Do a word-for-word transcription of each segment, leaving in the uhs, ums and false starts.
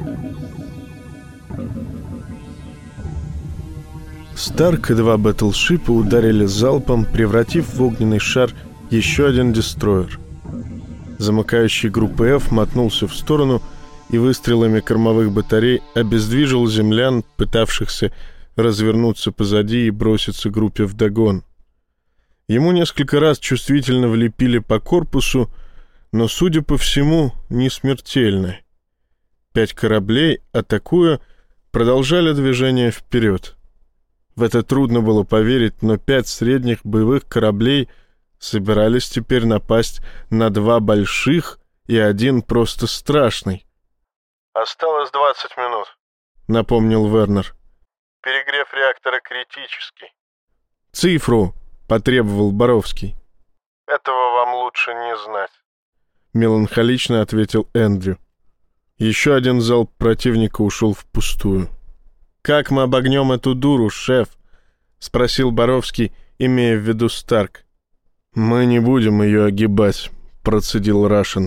Старк и два бэтлшипа ударили залпом, превратив в огненный шар еще один дестройер. Замыкающий группы F мотнулся в сторону и выстрелами кормовых батарей обездвижил землян, пытавшихся развернуться позади и броситься группе вдогон. Ему несколько раз чувствительно влепили по корпусу, но, судя по всему, не смертельно. Пять кораблей, атакуя, продолжали движение вперед. В это трудно было поверить, но пять средних боевых кораблей собирались теперь напасть на два больших и один просто страшный. «Осталось двадцать минут», — напомнил Вернер. «Перегрев реактора критический». «Цифру», — потребовал Боровский. «Этого вам лучше не знать», — меланхолично ответил Эндрю. Еще один залп противника ушел впустую. «Как мы обогнем эту дуру, шеф?» — спросил Боровский, имея в виду Старк. «Мы не будем ее огибать», — процедил Рашен.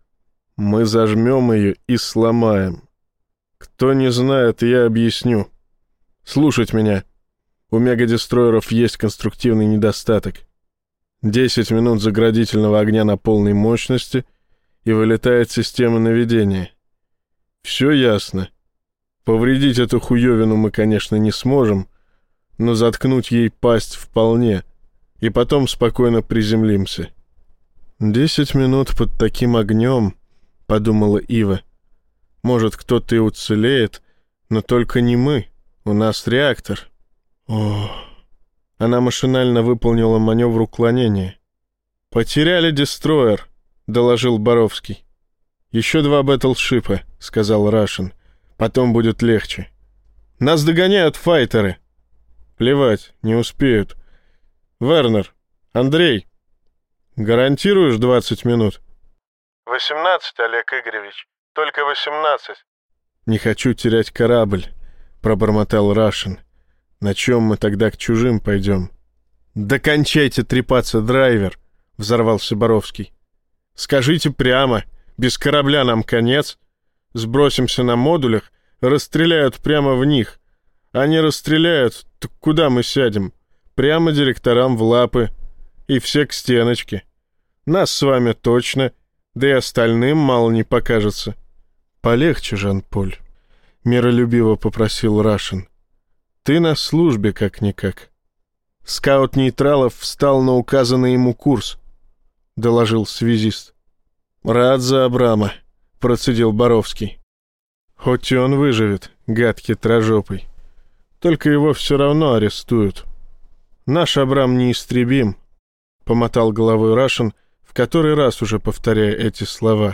«Мы зажмем ее и сломаем. Кто не знает, я объясню. Слушать меня. У мегадестройеров есть конструктивный недостаток. Десять минут заградительного огня на полной мощности, и вылетает система наведения. Все ясно. Повредить эту хуевину мы, конечно, не сможем, но заткнуть ей пасть вполне, и потом спокойно приземлимся». «Десять минут под таким огнем», — подумала Ива. «Может, кто-то и уцелеет, но только не мы. У нас реактор». О. Она машинально выполнила маневр уклонения. «Потеряли дестройер», — доложил Боровский. «Еще два бэтлшипа», — сказал Рашен. «Потом будет легче». «Нас догоняют файтеры». «Плевать, не успеют». «Вернер, Андрей, гарантируешь двадцать минут?» «Восемнадцать, Олег Игоревич, только восемнадцать». «Не хочу терять корабль», — пробормотал Рашен. «На чем мы тогда к чужим пойдем?» «Да кончайте трепаться, драйвер», — взорвался Боровский. «Скажите прямо, без корабля нам конец. Сбросимся на модулях, расстреляют прямо в них. Они расстреляют, так куда мы сядем? Прямо директорам в лапы. И все к стеночке. Нас с вами точно, да и остальным мало не покажется». «Полегче, Жан-Поль», — миролюбиво попросил Рашен. «Ты на службе как-никак». «Скаут Нейтралов встал на указанный ему курс», — доложил связист. «Рад за Абрама», — процедил Боровский. «Хоть и он выживет, гад хитрожопый. Только его все равно арестуют. Наш Абрам неистребим», — помотал головой Рашен, в который раз уже повторяя эти слова.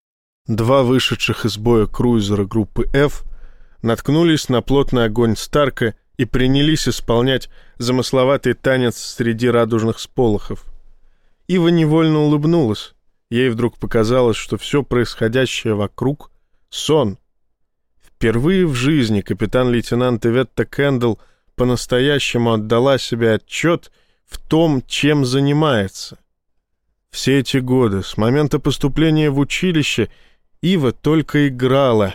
Два вышедших из боя круизера группы F наткнулись на плотный огонь Старка и принялись исполнять замысловатый танец среди радужных сполохов. Ива невольно улыбнулась. Ей вдруг показалось, что все происходящее вокруг — сон. Впервые в жизни капитан-лейтенант Иветта Кэндл по-настоящему отдала себе отчет в том, чем занимается. Все эти годы, с момента поступления в училище, Ива только играла.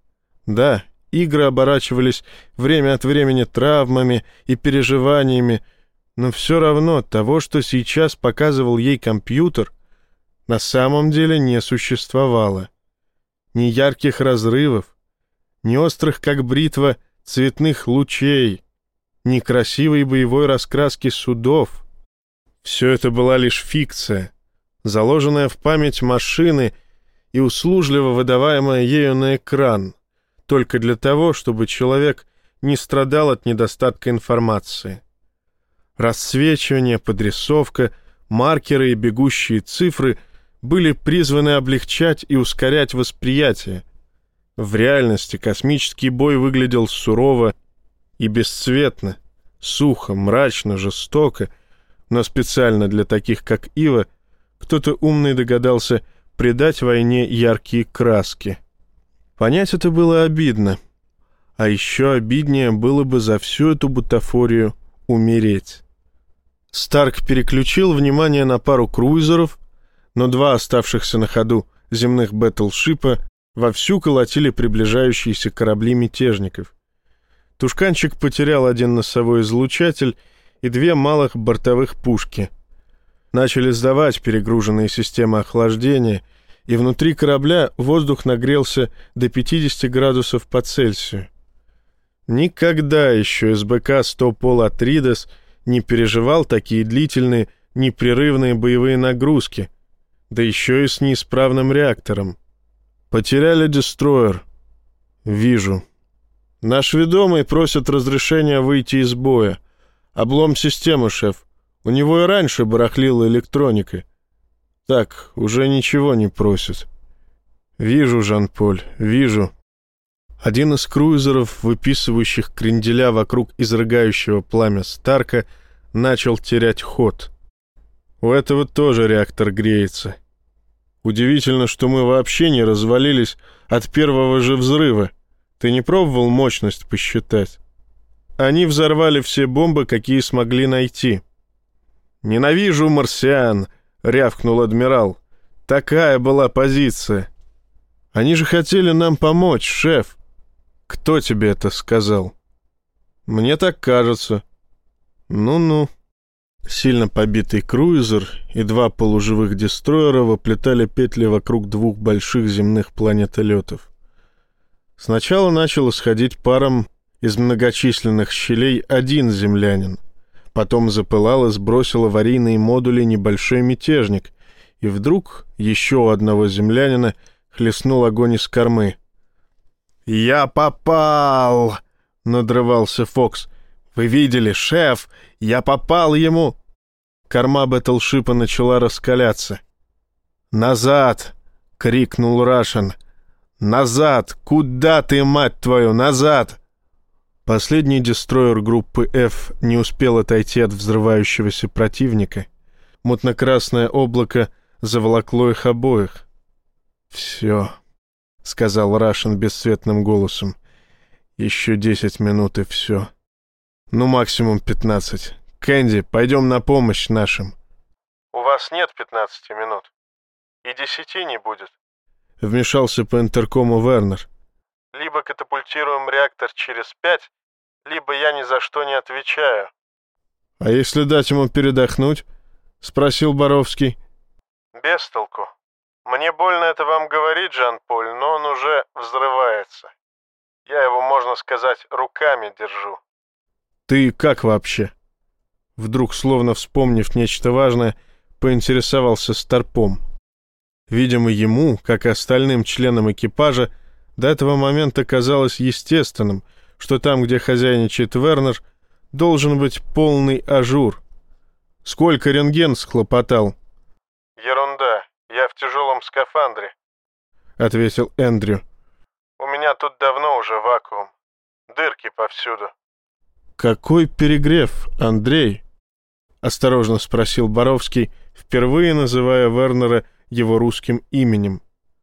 Да, игры оборачивались время от времени травмами и переживаниями, но все равно того, что сейчас показывал ей компьютер, на самом деле не существовало. Ни ярких разрывов, ни острых, как бритва, цветных лучей, ни красивой боевой раскраски судов. Все это была лишь фикция, заложенная в память машины и услужливо выдаваемая ею на экран, только для того, чтобы человек не страдал от недостатка информации. Рассвечивание, подрисовка, маркеры и бегущие цифры были призваны облегчать и ускорять восприятие. В реальности космический бой выглядел сурово и бесцветно, сухо, мрачно, жестоко, но специально для таких, как Ива, кто-то умный догадался придать войне яркие краски. Понять это было обидно. А еще обиднее было бы за всю эту бутафорию умереть. Старк переключил внимание на пару круизеров, но два оставшихся на ходу земных бэтлшипа Вовсю колотили приближающиеся корабли мятежников. Тушканчик потерял один носовой излучатель и две малых бортовых пушки. Начали сдавать перегруженные системы охлаждения, и внутри корабля воздух нагрелся до пятидесяти градусов по Цельсию. Никогда еще эс бэ ка сто Пол Атридес не переживал такие длительные, непрерывные боевые нагрузки, да еще и с неисправным реактором. Потеряли дестройер. Вижу. Наш ведомый просит разрешения выйти из боя. Облом системы, шеф. У него и раньше барахлила электроника. Так, уже ничего не просит. Вижу, Жан-Поль, вижу. Один из круизеров, выписывающих кренделя вокруг изрыгающего пламя Старка, начал терять ход. У этого тоже реактор греется. Удивительно, что мы вообще не развалились от первого же взрыва. Ты не пробовал мощность посчитать? Они взорвали все бомбы, какие смогли найти. «Ненавижу марсиан!» — рявкнул адмирал. «Такая была позиция!» «Они же хотели нам помочь, шеф!» «Кто тебе это сказал?» «Мне так кажется». «Ну-ну». Сильно побитый круизер и два полуживых дестройера воплетали петли вокруг двух больших земных планетолетов. Сначала начал исходить паром из многочисленных щелей один землянин. Потом запылал и сбросил аварийные модули небольшой мятежник, и вдруг еще у одного землянина хлестнул огонь из кормы. «Я попал!» — надрывался Фокс. «Вы видели, шеф? Я попал ему!» Корма Бэтлшипа начала раскаляться. «Назад!» — крикнул Рашен. «Назад! Куда ты, мать твою, назад!» Последний дестройер группы F не успел отойти от взрывающегося противника. Мутно-красное облако заволокло их обоих. «Все», — сказал Рашен бесцветным голосом. «Еще десять минут и все. Ну, максимум пятнадцать. Кэнди, пойдем на помощь нашим». «У вас нет пятнадцати минут. И десяти не будет». Вмешался по интеркому Вернер. «Либо катапультируем реактор через пять, либо я ни за что не отвечаю». «А если дать ему передохнуть?» — спросил Боровский. «Без толку. Мне больно это вам говорить, Жан-Поль, но он уже взрывается. Я его, можно сказать, руками держу». «Ты как вообще?» Вдруг, словно вспомнив нечто важное, поинтересовался Старпом. Видимо, ему, как и остальным членам экипажа, до этого момента казалось естественным, что там, где хозяйничает Вернер, должен быть полный ажур. Сколько рентген схлопотал? «Ерунда. Я в тяжелом скафандре», — ответил Эндрю. «У меня тут давно уже вакуум. Дырки повсюду». «Какой перегрев, Андрей?» — осторожно спросил Боровский, впервые называя Вернера его русским именем.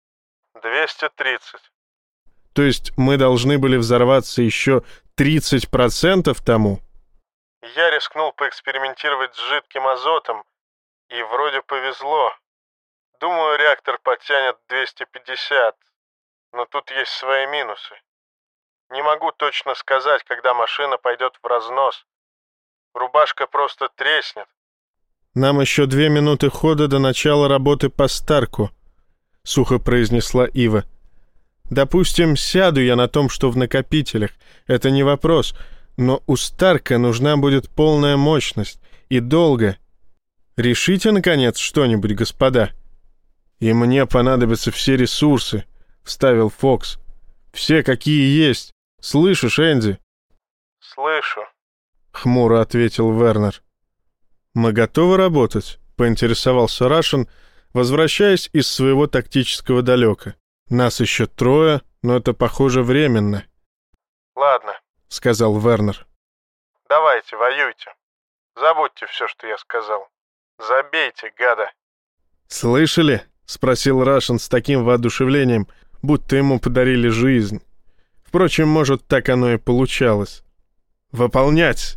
«двести тридцать». «То есть мы должны были взорваться еще тридцать процентов тому?» «Я рискнул поэкспериментировать с жидким азотом, и вроде повезло. Думаю, реактор подтянет двести пятьдесят, но тут есть свои минусы. Не могу точно сказать, когда машина пойдет в разнос. Рубашка просто треснет». «Нам еще две минуты хода до начала работы по Старку», — сухо произнесла Ива. «Допустим, сяду я на том, что в накопителях. Это не вопрос. Но у Старка нужна будет полная мощность. И долго. Решите, наконец, что-нибудь, господа». «И мне понадобятся все ресурсы», — вставил Фокс. «Все, какие есть. Слышишь, Энди?» «Слышу», — хмуро ответил Вернер. «Мы готовы работать?» — поинтересовался Рашен, возвращаясь из своего тактического далека. «Нас еще трое, но это, похоже, временно». «Ладно», — сказал Вернер. «Давайте, воюйте. Забудьте все, что я сказал. Забейте, гада». «Слышали?» — спросил Рашен с таким воодушевлением, будто ему подарили жизнь. Впрочем, может, так оно и получалось. «Выполнять!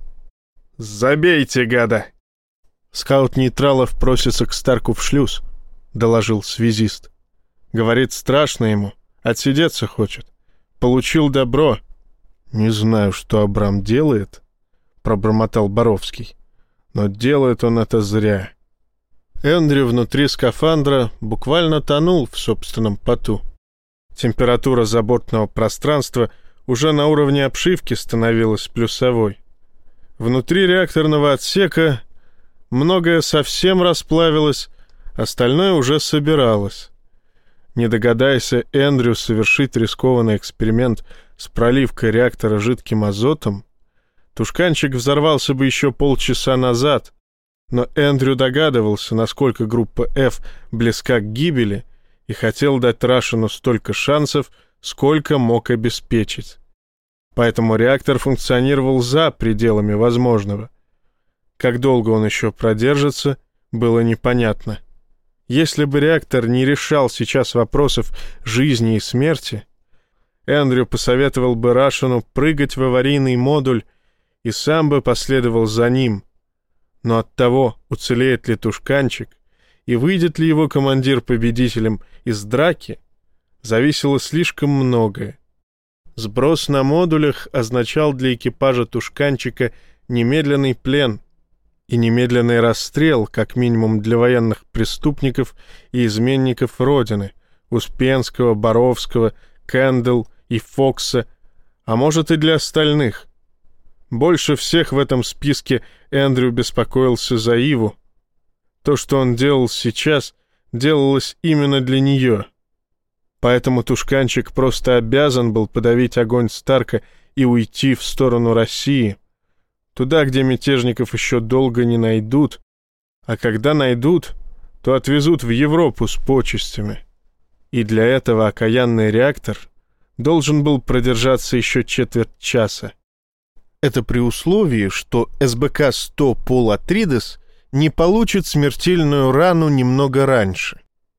Забейте, гада!» «Скаут Нейтралов просится к Старку в шлюз», — доложил связист. «Говорит, страшно ему, Отсидеться хочет. Получил добро. Не знаю, что Абрам делает, пробормотал Боровский. Но делает он это зря. Эндрю внутри скафандра буквально тонул в собственном поту. Температура забортного пространства уже на уровне обшивки становилась плюсовой. Внутри реакторного отсека многое совсем расплавилось, остальное уже собиралось. Не догадайся Эндрю совершить рискованный эксперимент с проливкой реактора жидким азотом, тушканчик взорвался бы еще полчаса назад, но Эндрю догадывался, насколько группа F близка к гибели, и хотел дать Рашину столько шансов, сколько мог обеспечить. Поэтому реактор функционировал за пределами возможного. Как долго он еще продержится, было непонятно. Если бы реактор не решал сейчас вопросов жизни и смерти, Эндрю посоветовал бы Рашину прыгать в аварийный модуль и сам бы последовал за ним. Но от того, уцелеет ли тушканчик и выйдет ли его командир победителем из драки, зависело слишком многое. Сброс на модулях означал для экипажа тушканчика немедленный плен и немедленный расстрел, как минимум для военных преступников и изменников Родины, Успенского, Боровского, Кэндл и Фокса, а может и для остальных. Больше всех в этом списке Эндрю беспокоился за Иву. То, что он делал сейчас, делалось именно для нее. Поэтому тушканчик просто обязан был подавить огонь Старка и уйти в сторону России, туда, где мятежников еще долго не найдут, а когда найдут, то отвезут в Европу с почестями. И для этого окаянный реактор должен был продержаться еще четверть часа. Это при условии, что эс бэ ка сто Пол Атридес не получит смертельную рану немного раньше.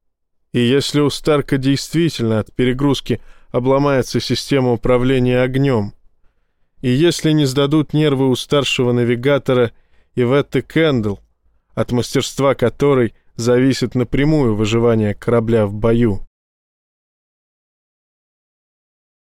И если у Старка действительно от перегрузки обломается система управления огнем, и если не сдадут нервы у старшего навигатора Иветты Кэндл, от мастерства которой зависит напрямую выживание корабля в бою,